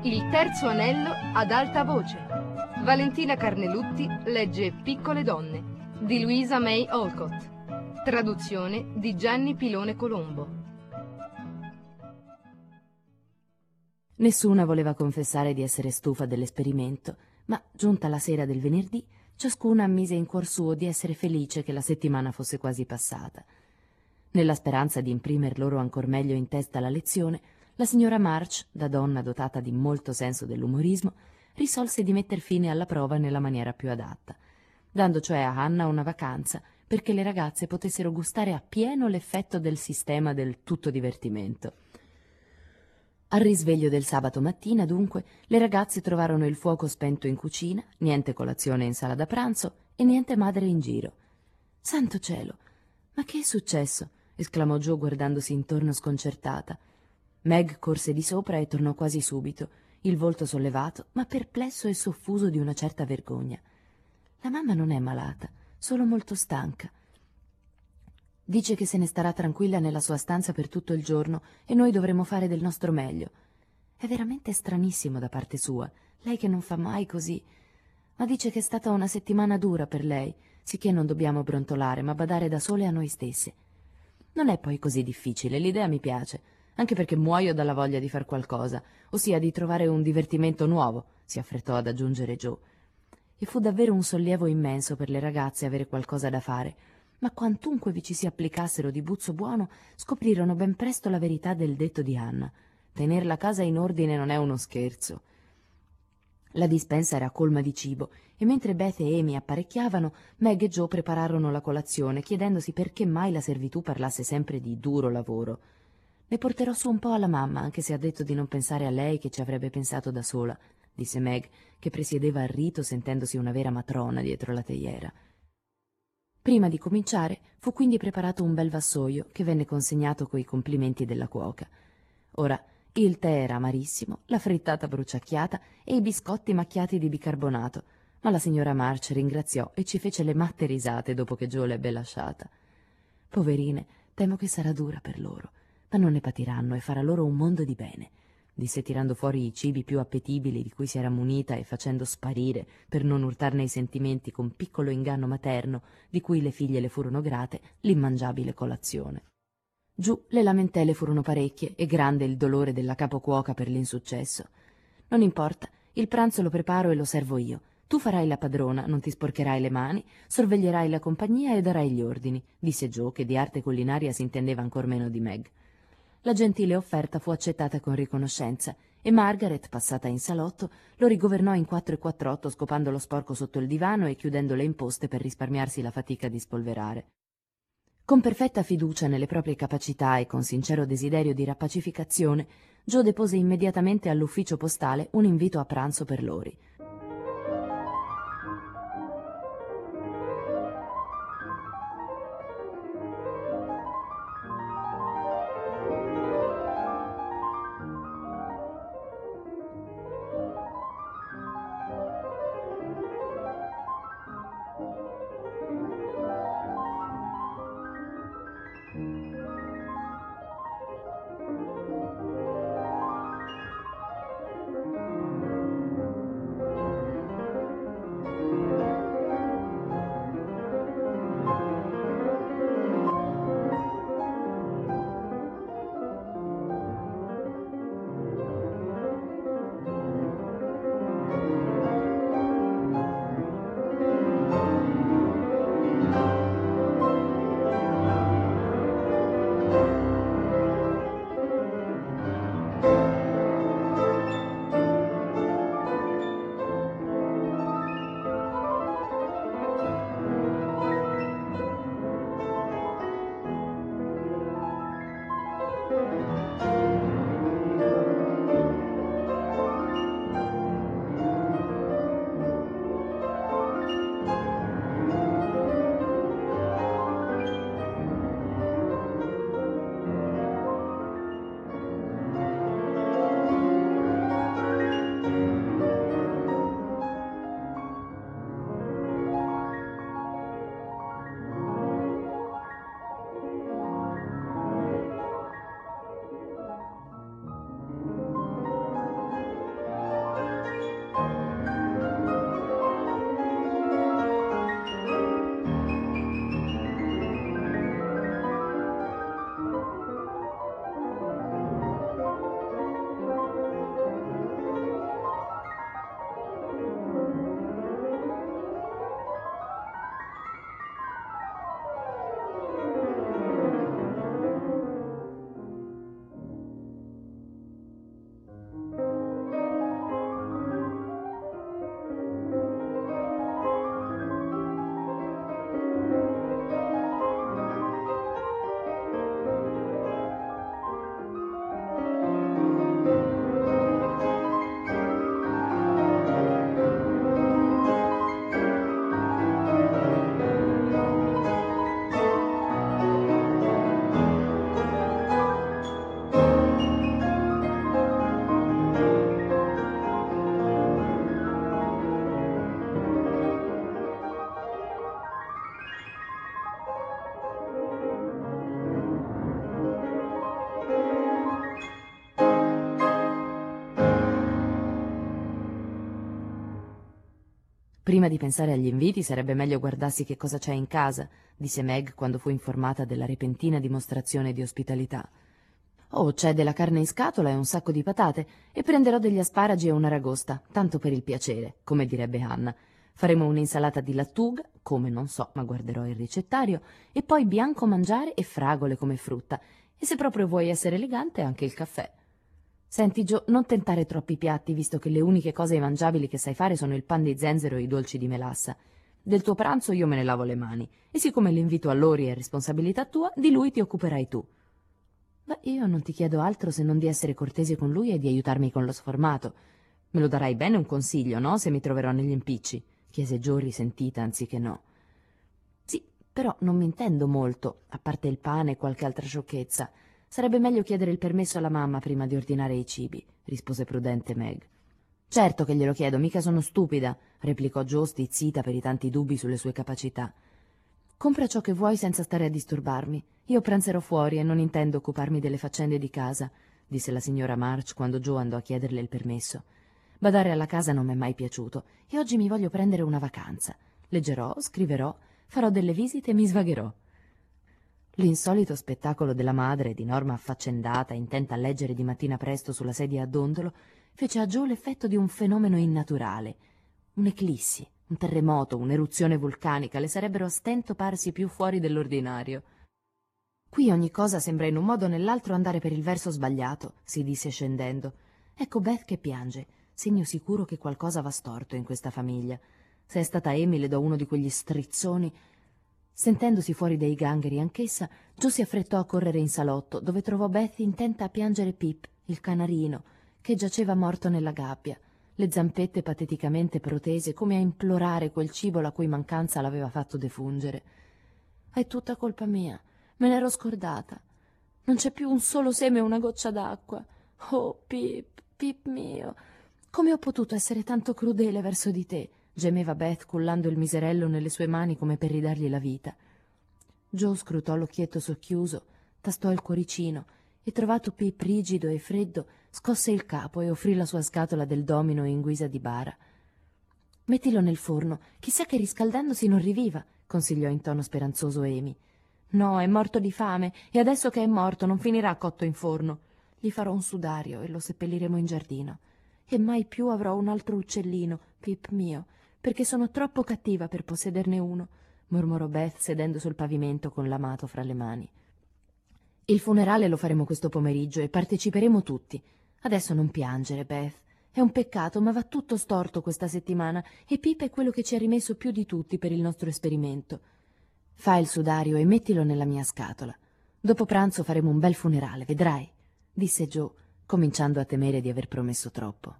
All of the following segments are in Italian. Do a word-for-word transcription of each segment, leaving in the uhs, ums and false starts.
Il terzo anello ad alta voce. Valentina Carnelutti legge Piccole donne di Louisa May Alcott. Traduzione di Gianni Pilone Colombo. Nessuna voleva confessare di essere stufa dell'esperimento, ma giunta la sera del venerdì, ciascuna ammise in cuor suo di essere felice che la settimana fosse quasi passata. Nella speranza di imprimer loro ancor meglio in testa la lezione, la signora March, da donna dotata di molto senso dell'umorismo, risolse di metter fine alla prova nella maniera più adatta, dando cioè a Hannah una vacanza perché le ragazze potessero gustare appieno l'effetto del sistema del tutto divertimento. Al risveglio del sabato mattina, dunque, le ragazze trovarono il fuoco spento in cucina, niente colazione in sala da pranzo e niente madre in giro. «Santo cielo! Ma che è successo?» esclamò Jo guardandosi intorno sconcertata. Meg corse di sopra e tornò quasi subito, il volto sollevato, ma perplesso e soffuso di una certa vergogna. «La mamma non è malata, solo molto stanca. Dice che se ne starà tranquilla nella sua stanza per tutto il giorno e noi dovremo fare del nostro meglio. È veramente stranissimo da parte sua, lei che non fa mai così. Ma dice che è stata una settimana dura per lei, sicché non dobbiamo brontolare, ma badare da sole a noi stesse. Non è poi così difficile, l'idea mi piace, anche perché muoio dalla voglia di far qualcosa, ossia di trovare un divertimento nuovo», si affrettò ad aggiungere Jo. E fu davvero un sollievo immenso per le ragazze avere qualcosa da fare, ma quantunque vi ci si applicassero di buzzo buono, scoprirono ben presto la verità del detto di Hannah. Tener la casa in ordine non è uno scherzo. La dispensa era colma di cibo e mentre Beth e Amy apparecchiavano, Meg e Jo prepararono la colazione, chiedendosi perché mai la servitù parlasse sempre di duro lavoro. «Ne porterò su un po' alla mamma, anche se ha detto di non pensare a lei, che ci avrebbe pensato da sola», disse Meg, che presiedeva al rito sentendosi una vera matrona dietro la teiera. Prima di cominciare fu quindi preparato un bel vassoio che venne consegnato coi complimenti della cuoca. Ora il tè era amarissimo, la frittata bruciacchiata e i biscotti macchiati di bicarbonato, ma la signora March ringraziò e ci fece le matte risate dopo che Jo l'ebbe lasciata. «Poverine, temo che sarà dura per loro, ma non ne patiranno e farà loro un mondo di bene», disse tirando fuori i cibi più appetibili di cui si era munita e facendo sparire, per non urtarne i sentimenti con piccolo inganno materno di cui le figlie le furono grate, l'immangiabile colazione. Giù le lamentele furono parecchie e grande il dolore della capocuoca per l'insuccesso. «Non importa, il pranzo lo preparo e lo servo io. Tu farai la padrona, non ti sporcherai le mani, sorveglierai la compagnia e darai gli ordini», disse Jo, che di arte culinaria si intendeva ancor meno di Meg. La gentile offerta fu accettata con riconoscenza e Margaret, passata in salotto, lo rigovernò in quattro e quattr'otto, scopando lo sporco sotto il divano e chiudendo le imposte per risparmiarsi la fatica di spolverare. Con perfetta fiducia nelle proprie capacità e con sincero desiderio di rappacificazione, Jo depose immediatamente all'ufficio postale un invito a pranzo per Lori. Prima di pensare agli inviti sarebbe meglio guardarsi che cosa c'è in casa, disse Meg quando fu informata della repentina dimostrazione di ospitalità. Oh, c'è della carne in scatola e un sacco di patate, e prenderò degli asparagi e un'aragosta, tanto per il piacere, come direbbe Hannah. Faremo un'insalata di lattuga, come non so, ma guarderò il ricettario, e poi bianco mangiare e fragole come frutta, e se proprio vuoi essere elegante anche il caffè. Senti, Joe, non tentare troppi piatti, visto che le uniche cose mangiabili che sai fare sono il pan di zenzero e i dolci di melassa. Del tuo pranzo io me ne lavo le mani, e siccome l'invito a Lori è responsabilità tua, di lui ti occuperai tu. Beh, io non ti chiedo altro se non di essere cortese con lui e di aiutarmi con lo sformato. Me lo darai bene un consiglio, no, se mi troverò negli impicci? Chiese Joe risentita anziché no. Sì, però non mi intendo molto, a parte il pane e qualche altra sciocchezza. Sarebbe meglio chiedere il permesso alla mamma prima di ordinare i cibi, rispose prudente Meg. Certo che glielo chiedo, mica sono stupida, replicò Joe stizzita per i tanti dubbi sulle sue capacità. Compra ciò che vuoi senza stare a disturbarmi. Io pranzerò fuori e non intendo occuparmi delle faccende di casa, disse la signora March quando Joe andò a chiederle il permesso. Badare alla casa non m'è mai piaciuto e oggi mi voglio prendere una vacanza. Leggerò, scriverò, farò delle visite e mi svagherò. L'insolito spettacolo della madre, di norma affaccendata, intenta a leggere di mattina presto sulla sedia a dondolo, fece a Joe l'effetto di un fenomeno innaturale. Un'eclissi, un terremoto, un'eruzione vulcanica le sarebbero a stento parsi più fuori dell'ordinario. Qui ogni cosa sembra in un modo o nell'altro andare per il verso sbagliato, si disse scendendo. Ecco Beth che piange, segno sicuro che qualcosa va storto in questa famiglia. Se è stata Amy le do uno di quegli strizzoni. Sentendosi fuori dai gangheri anch'essa, Joe si affrettò a correre in salotto, dove trovò Beth intenta a piangere Pip, il canarino, che giaceva morto nella gabbia, le zampette pateticamente protese, come a implorare quel cibo la cui mancanza l'aveva fatto defungere. È tutta colpa mia, me n'ero scordata. Non c'è più un solo seme o una goccia d'acqua. Oh, Pip, Pip mio, come ho potuto essere tanto crudele verso di te? Gemeva Beth cullando il miserello nelle sue mani come per ridargli la vita. Joe scrutò l'occhietto socchiuso, tastò il cuoricino e, trovato Pip rigido e freddo, scosse il capo e offrì la sua scatola del domino in guisa di bara. «Mettilo nel forno, chissà che riscaldandosi non riviva», consigliò in tono speranzoso Amy. «No, è morto di fame e adesso che è morto non finirà cotto in forno. Gli farò un sudario e lo seppelliremo in giardino. E mai più avrò un altro uccellino, Pip mio, perché sono troppo cattiva per possederne uno», mormorò Beth sedendo sul pavimento con l'amato fra le mani. «Il funerale lo faremo questo pomeriggio e parteciperemo tutti. Adesso non piangere, Beth. È un peccato, ma va tutto storto questa settimana e Pip è quello che ci ha rimesso più di tutti per il nostro esperimento. Fa il sudario e mettilo nella mia scatola. Dopo pranzo faremo un bel funerale, vedrai», disse Joe, cominciando a temere di aver promesso troppo.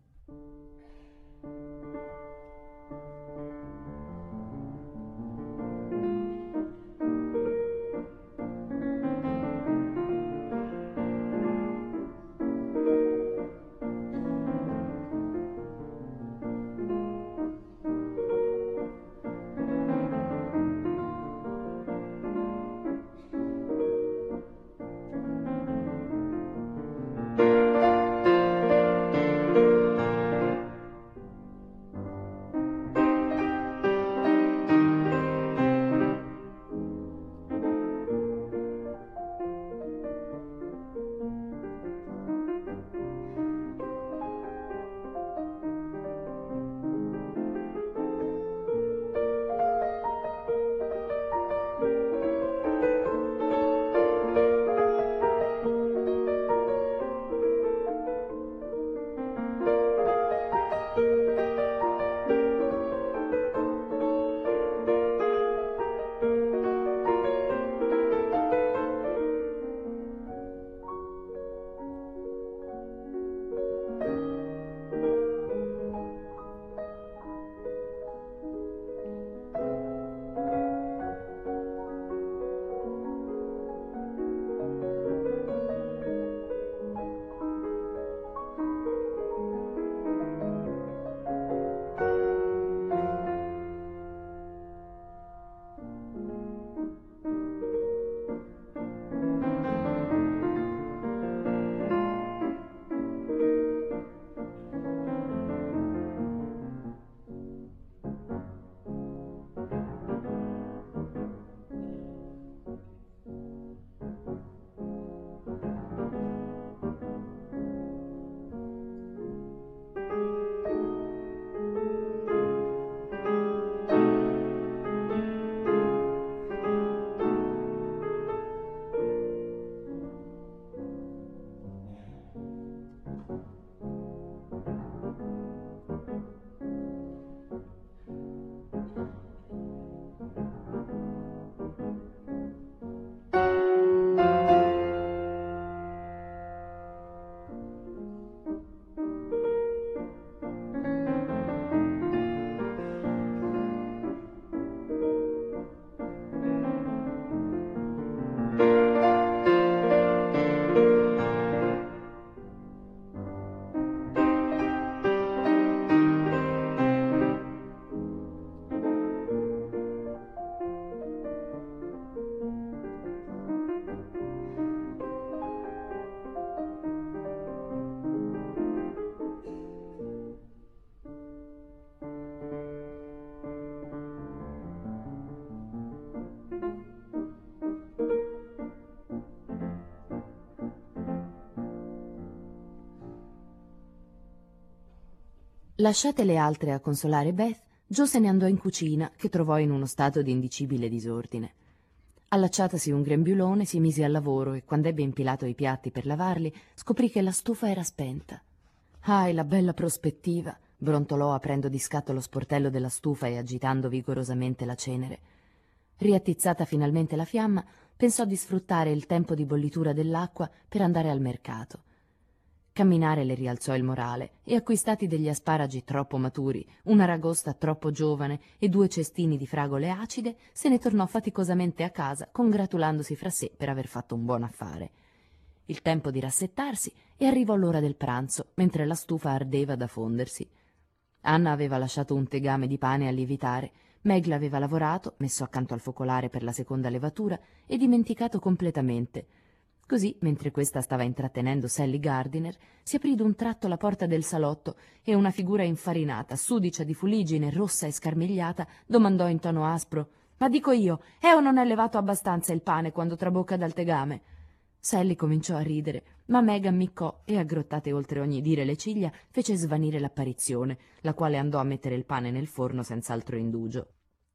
Lasciate le altre a consolare Beth, Joe se ne andò in cucina, che trovò in uno stato di indicibile disordine. Allacciatasi un grembiulone, si mise al lavoro e, quando ebbe impilato i piatti per lavarli, scoprì che la stufa era spenta. «Ah, e la bella prospettiva!» brontolò aprendo di scatto lo sportello della stufa e agitando vigorosamente la cenere. Riattizzata finalmente la fiamma, pensò di sfruttare il tempo di bollitura dell'acqua per andare al mercato. Camminare le rialzò il morale e, acquistati degli asparagi troppo maturi, una ragosta troppo giovane e due cestini di fragole acide, se ne tornò faticosamente a casa, congratulandosi fra sé per aver fatto un buon affare. Il tempo di rassettarsi e arrivò l'ora del pranzo, mentre la stufa ardeva da fondersi. Anna aveva lasciato un tegame di pane a lievitare, Meg l'aveva lavorato, messo accanto al focolare per la seconda levatura e dimenticato completamente. Così, mentre questa stava intrattenendo Sally Gardiner, si aprì d'un tratto la porta del salotto e una figura infarinata, sudicia di fuliggine, rossa e scarmigliata, domandò in tono aspro: «Ma dico io, è o non è levato abbastanza il pane quando trabocca dal tegame?» Sally cominciò a ridere, ma Meg ammiccò e, aggrottate oltre ogni dire le ciglia, fece svanire l'apparizione, la quale andò a mettere il pane nel forno senz'altro indugio.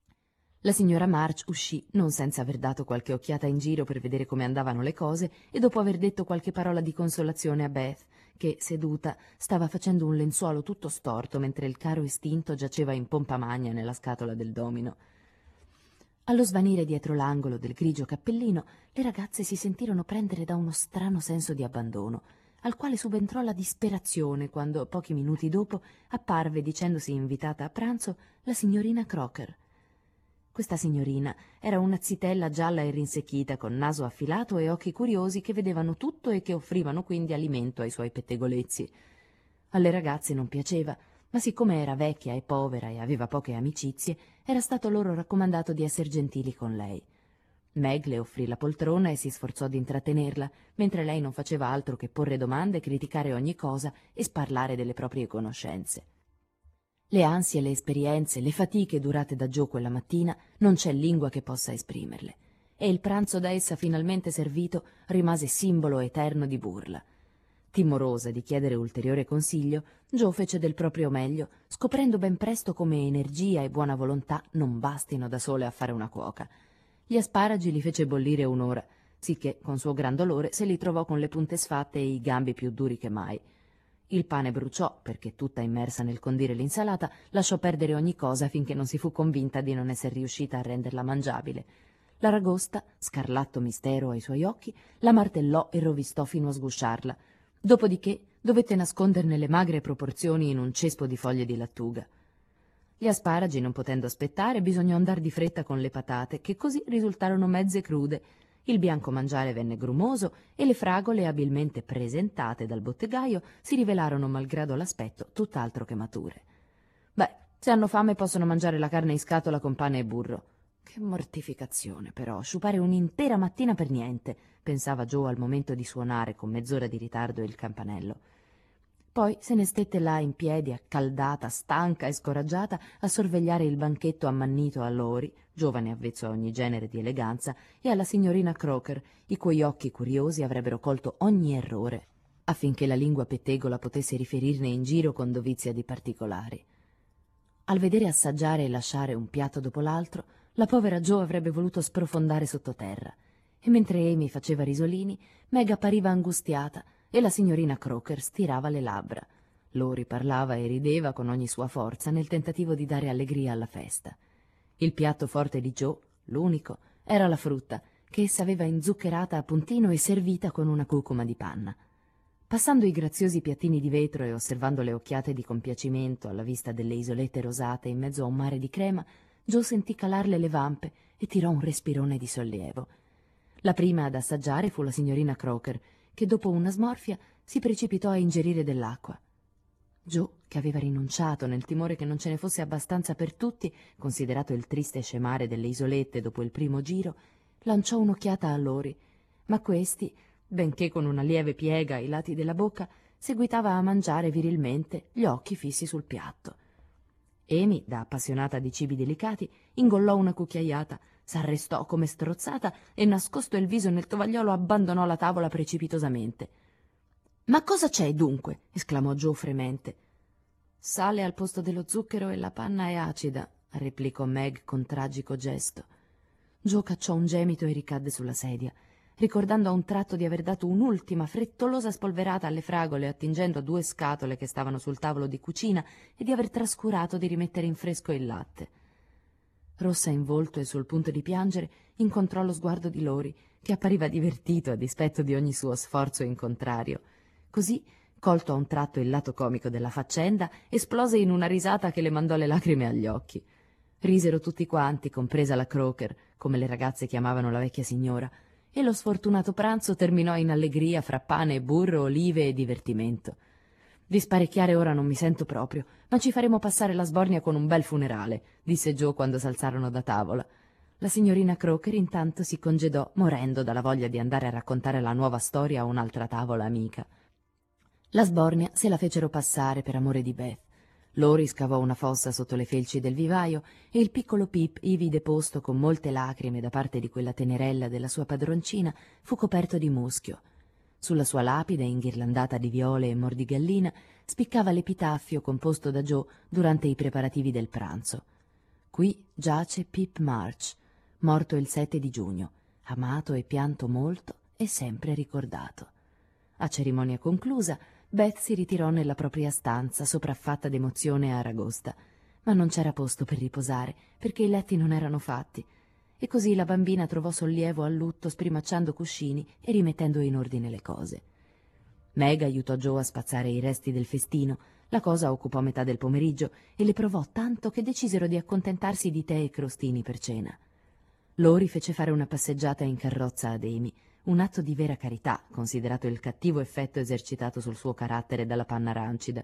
La signora March uscì, non senza aver dato qualche occhiata in giro per vedere come andavano le cose e dopo aver detto qualche parola di consolazione a Beth, che, seduta, stava facendo un lenzuolo tutto storto mentre il caro estinto giaceva in pompa magna nella scatola del domino. Allo svanire dietro l'angolo del grigio cappellino, le ragazze si sentirono prendere da uno strano senso di abbandono, al quale subentrò la disperazione quando, pochi minuti dopo, apparve, dicendosi invitata a pranzo, la signorina Crocker. Questa signorina era una zitella gialla e rinsecchita, con naso affilato e occhi curiosi che vedevano tutto e che offrivano quindi alimento ai suoi pettegolezzi. Alle ragazze non piaceva, ma siccome era vecchia e povera e aveva poche amicizie, era stato loro raccomandato di esser gentili con lei. Meg le offrì la poltrona e si sforzò di intrattenerla, mentre lei non faceva altro che porre domande, criticare ogni cosa e sparlare delle proprie conoscenze. Le ansie, le esperienze, le fatiche durate da Joe quella mattina non c'è lingua che possa esprimerle, e il pranzo da essa finalmente servito rimase simbolo eterno di burla. Timorosa di chiedere ulteriore consiglio, Joe fece del proprio meglio, scoprendo ben presto come energia e buona volontà non bastino da sole a fare una cuoca. Gli asparagi li fece bollire un'ora, sicché con suo gran dolore se li trovò con le punte sfatte e i gambi più duri che mai. Il pane bruciò, perché tutta immersa nel condire l'insalata, lasciò perdere ogni cosa finché non si fu convinta di non essere riuscita a renderla mangiabile. La ragosta, scarlatto mistero ai suoi occhi, la martellò e rovistò fino a sgusciarla. Dopodiché dovette nasconderne le magre proporzioni in un cespo di foglie di lattuga. Gli asparagi, non potendo aspettare, bisognò andar di fretta con le patate, che così risultarono mezze crude. Il bianco mangiare venne grumoso e le fragole, abilmente presentate dal bottegaio, si rivelarono, malgrado l'aspetto, tutt'altro che mature. Beh, se hanno fame possono mangiare la carne in scatola con pane e burro. Che mortificazione, però, sciupare un'intera mattina per niente, pensava Joe al momento di suonare con mezz'ora di ritardo il campanello. Poi se ne stette là in piedi, accaldata, stanca e scoraggiata, a sorvegliare il banchetto ammannito a Lori, giovane avvezzo a ogni genere di eleganza, e alla signorina Crocker, i cui occhi curiosi avrebbero colto ogni errore, affinché la lingua pettegola potesse riferirne in giro con dovizia di particolari. Al vedere assaggiare e lasciare un piatto dopo l'altro, la povera Joe avrebbe voluto sprofondare sottoterra, e mentre Amy faceva risolini, Meg appariva angustiata, e la signorina Crocker stirava le labbra. Lori parlava e rideva con ogni sua forza nel tentativo di dare allegria alla festa. Il piatto forte di Joe, l'unico, era la frutta, che essa aveva inzuccherata a puntino e servita con una cucuma di panna. Passando i graziosi piattini di vetro e osservando le occhiate di compiacimento alla vista delle isolette rosate in mezzo a un mare di crema, Joe sentì calarle le vampe e tirò un respirone di sollievo. La prima ad assaggiare fu la signorina Crocker, che dopo una smorfia si precipitò a ingerire dell'acqua. Joe, che aveva rinunciato nel timore che non ce ne fosse abbastanza per tutti, considerato il triste scemare delle isolette dopo il primo giro, lanciò un'occhiata a Lori, ma questi, benché con una lieve piega ai lati della bocca, seguitava a mangiare virilmente, gli occhi fissi sul piatto. Amy, da appassionata di cibi delicati, ingollò una cucchiaiata, s'arrestò come strozzata e, nascosto il viso nel tovagliolo, abbandonò la tavola precipitosamente. «Ma cosa c'è, dunque?» esclamò Joe fremente. Sale al posto dello zucchero e la panna è acida, replicò Meg con tragico gesto. Joe cacciò un gemito e ricadde sulla sedia, ricordando a un tratto di aver dato un'ultima frettolosa spolverata alle fragole attingendo a due scatole che stavano sul tavolo di cucina e di aver trascurato di rimettere in fresco il latte. Rossa in volto e sul punto di piangere, incontrò lo sguardo di Lori, che appariva divertito a dispetto di ogni suo sforzo in contrario. Così, colto a un tratto il lato comico della faccenda, esplose in una risata che le mandò le lacrime agli occhi. Risero tutti quanti, compresa la Crocker, come le ragazze chiamavano la vecchia signora, e lo sfortunato pranzo terminò in allegria fra pane, burro, olive e divertimento. Di sparecchiare ora non mi sento proprio, ma ci faremo passare la sbornia con un bel funerale, disse Joe quando s'alzarono da tavola. La signorina Crocker intanto si congedò, morendo dalla voglia di andare a raccontare la nuova storia a un'altra tavola amica. La sbornia se la fecero passare per amore di Beth. Lori scavò una fossa sotto le felci del vivaio e il piccolo Pip, ivi deposto con molte lacrime da parte di quella tenerella della sua padroncina, fu coperto di muschio. Sulla sua lapide, inghirlandata di viole e mordigallina, spiccava l'epitaffio composto da Joe durante i preparativi del pranzo. Qui giace Pip March, morto il sette di giugno, amato e pianto molto e sempre ricordato. A cerimonia conclusa, Beth si ritirò nella propria stanza, sopraffatta d'emozione e aragosta, ma non c'era posto per riposare, perché i letti non erano fatti, e così la bambina trovò sollievo al lutto sprimacciando cuscini e rimettendo in ordine le cose. Meg aiutò Joe a spazzare i resti del festino. La cosa occupò metà del pomeriggio e le provò tanto che decisero di accontentarsi di tè e crostini per cena. Lori fece fare una passeggiata in carrozza ad Amy, un atto di vera carità, considerato il cattivo effetto esercitato sul suo carattere dalla panna rancida.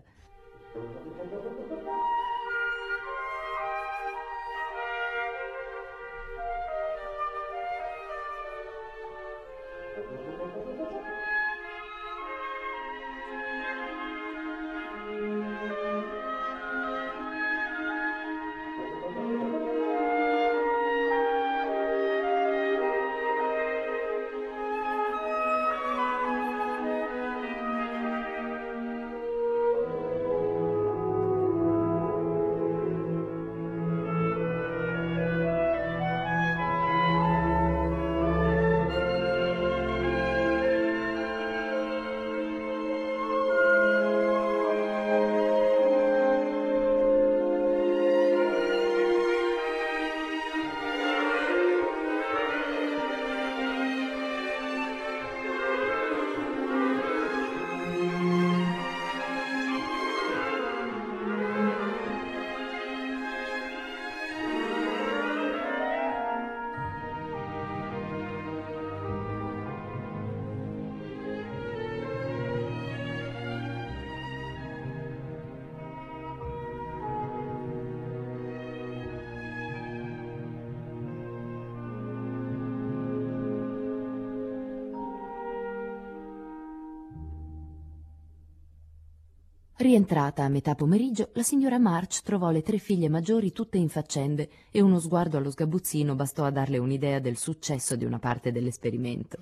Rientrata a metà pomeriggio, la signora March trovò le tre figlie maggiori tutte in faccende e uno sguardo allo sgabuzzino bastò a darle un'idea del successo di una parte dell'esperimento.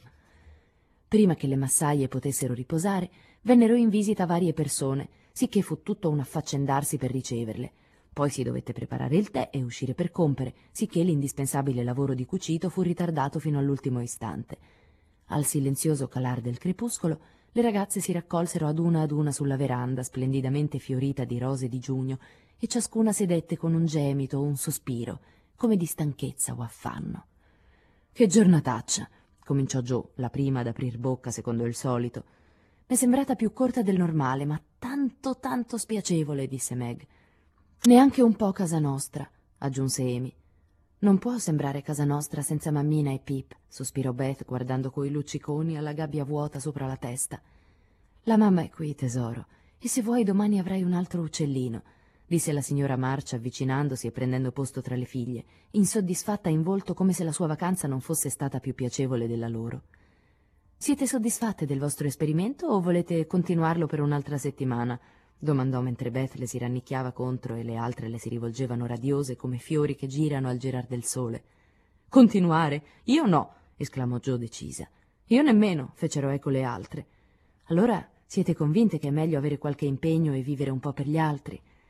Prima che le massaie potessero riposare, vennero in visita varie persone, sicché fu tutto un affaccendarsi per riceverle. Poi si dovette preparare il tè e uscire per compere, sicché l'indispensabile lavoro di cucito fu ritardato fino all'ultimo istante. Al silenzioso calar del crepuscolo, le ragazze si raccolsero ad una ad una sulla veranda splendidamente fiorita di rose di giugno e ciascuna sedette con un gemito o un sospiro, come di stanchezza o affanno. «Che giornataccia!» cominciò Joe, la prima ad aprir bocca secondo il solito. «M'è sembrata più corta del normale, ma tanto tanto spiacevole», disse Meg. «Neanche un po' casa nostra», aggiunse Amy. «Non può sembrare casa nostra senza mammina e Pip», sospirò Beth guardando coi lucciconi alla gabbia vuota sopra la testa. «La mamma è qui, tesoro, e se vuoi domani avrai un altro uccellino», disse la signora March avvicinandosi e prendendo posto tra le figlie, insoddisfatta in volto come se la sua vacanza non fosse stata più piacevole della loro. «Siete soddisfatte del vostro esperimento o volete continuarlo per un'altra settimana?» domandò mentre Beth le si rannicchiava contro e le altre le si rivolgevano radiose come fiori che girano al girar del sole. «Continuare? Io no!» esclamò Joe decisa. «Io nemmeno!» fecero eco le altre. «Allora siete convinte che è meglio avere qualche impegno e vivere un po' per gli altri?»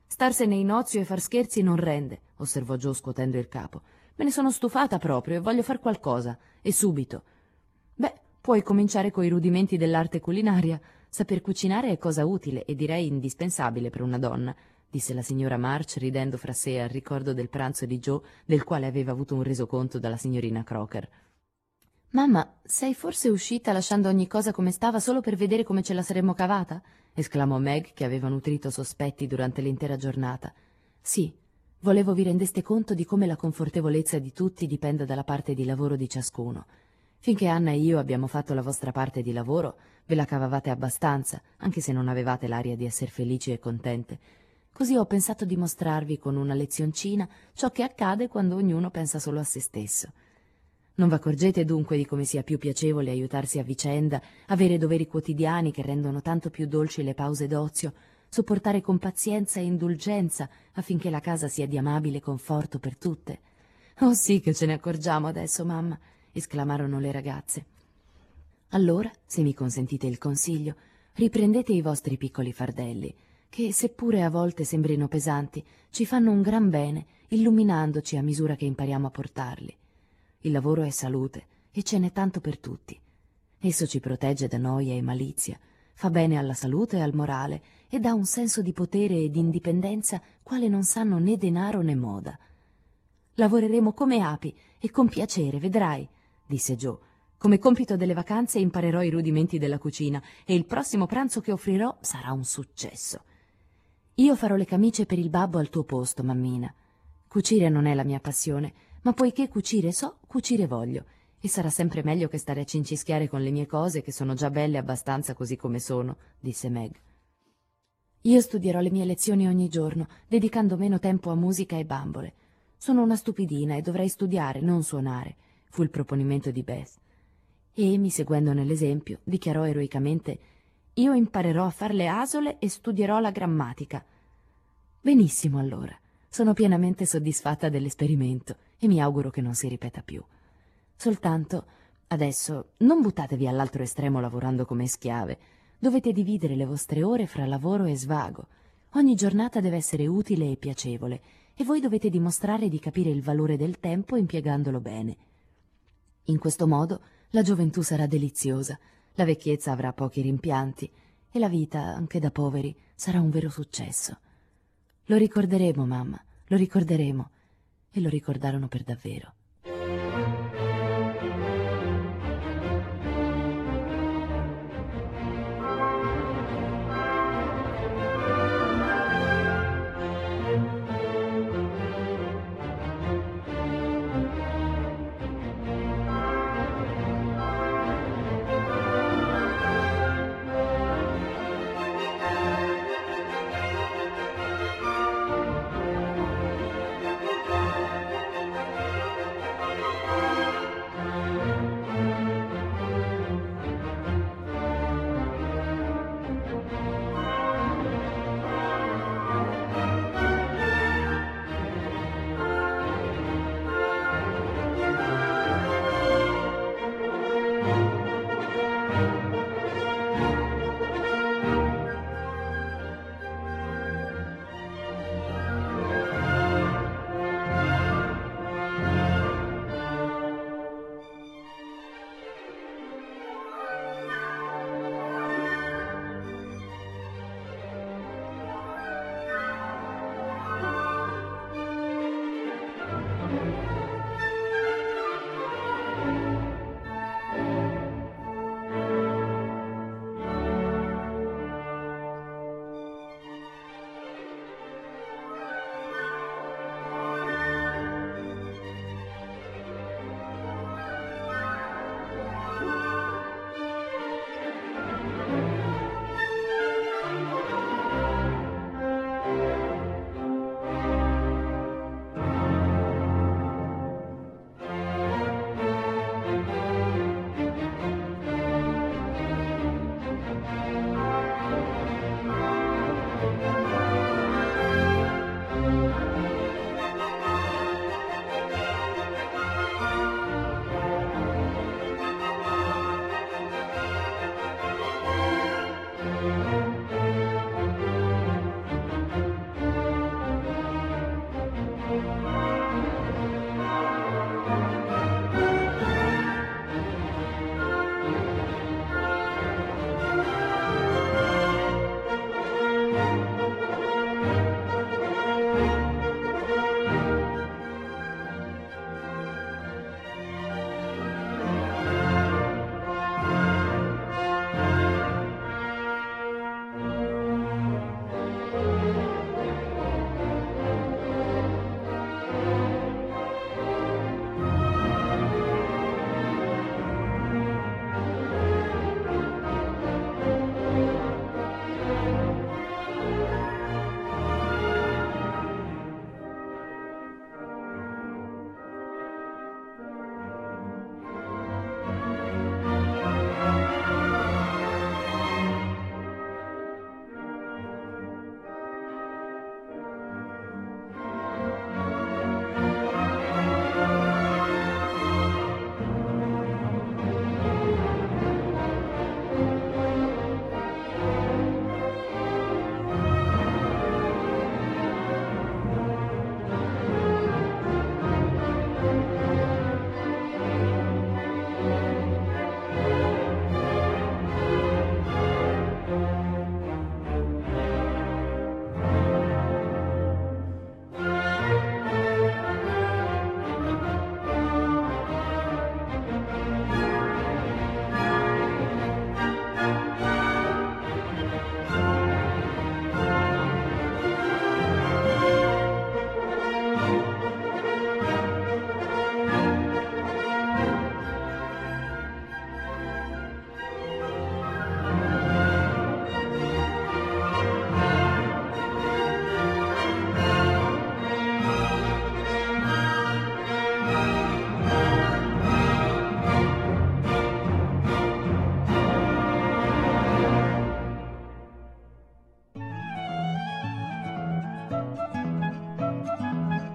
Starsene in ozio e far scherzi non rende, osservò Joe scuotendo il capo. Me ne sono stufata proprio e voglio far qualcosa, e subito. Beh, puoi cominciare coi rudimenti dell'arte culinaria. Saper cucinare è cosa utile e direi indispensabile per una donna, disse la signora March ridendo fra sé al ricordo del pranzo di Joe, del quale aveva avuto un resoconto dalla signorina Crocker. «Mamma, sei forse uscita lasciando ogni cosa come stava solo per vedere come ce la saremmo cavata?» esclamò Meg, che aveva nutrito sospetti durante l'intera giornata. «Sì, volevo vi rendeste conto di come la confortevolezza di tutti dipenda dalla parte di lavoro di ciascuno. Finché Anna e io abbiamo fatto la vostra parte di lavoro, ve la cavavate abbastanza, anche se non avevate l'aria di essere felici e contente. Così ho pensato di mostrarvi con una lezioncina ciò che accade quando ognuno pensa solo a se stesso. Non v'accorgete dunque di come sia più piacevole aiutarsi a vicenda, avere doveri quotidiani che rendono tanto più dolci le pause d'ozio, sopportare con pazienza e indulgenza affinché la casa sia di amabile conforto per tutte? Oh sì che ce ne accorgiamo adesso, mamma, esclamarono le ragazze. Allora, se mi consentite il consiglio, riprendete i vostri piccoli fardelli, che seppure a volte sembrino pesanti, ci fanno un gran bene, illuminandoci a misura che impariamo a portarli. Il lavoro è salute e ce n'è tanto per tutti. Esso ci protegge da noia e malizia, fa bene alla salute e al morale e dà un senso di potere e di indipendenza quale non sanno né denaro né moda. Lavoreremo come api e con piacere, vedrai, disse Joe. Come compito delle vacanze imparerò i rudimenti della cucina e il prossimo pranzo che offrirò sarà un successo. Io farò le camicie per il babbo al tuo posto, mammina. Cucire non è la mia passione, ma poiché cucire so, cucire voglio, e sarà sempre meglio che stare a cincischiare con le mie cose, che sono già belle abbastanza così come sono, disse Meg. Io studierò le mie lezioni ogni giorno, dedicando meno tempo a musica e bambole. Sono una stupidina e dovrei studiare, non suonare, fu il proponimento di Beth. E Amy, seguendo nell'esempio, dichiarò eroicamente: io imparerò a far le asole e studierò la grammatica. Benissimo, allora. Sono pienamente soddisfatta dell'esperimento e mi auguro che non si ripeta più. Soltanto, adesso, non buttatevi all'altro estremo lavorando come schiave. Dovete dividere le vostre ore fra lavoro e svago. Ogni giornata deve essere utile e piacevole, e voi dovete dimostrare di capire il valore del tempo impiegandolo bene. In questo modo la gioventù sarà deliziosa, la vecchiezza avrà pochi rimpianti e la vita, anche da poveri, sarà un vero successo. Lo ricorderemo, mamma, lo ricorderemo. E lo ricordarono per davvero.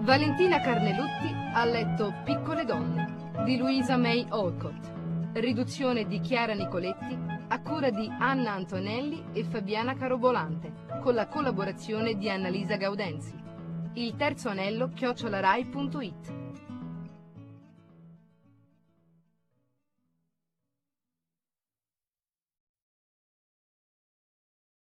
Valentina Carnelutti ha letto Piccole donne di Louisa May Alcott. Riduzione di Chiara Nicoletti a cura di Anna Antonelli e Fabiana Carobolante, con la collaborazione di Annalisa Gaudenzi. Il terzo anello chiocciolarai punto it.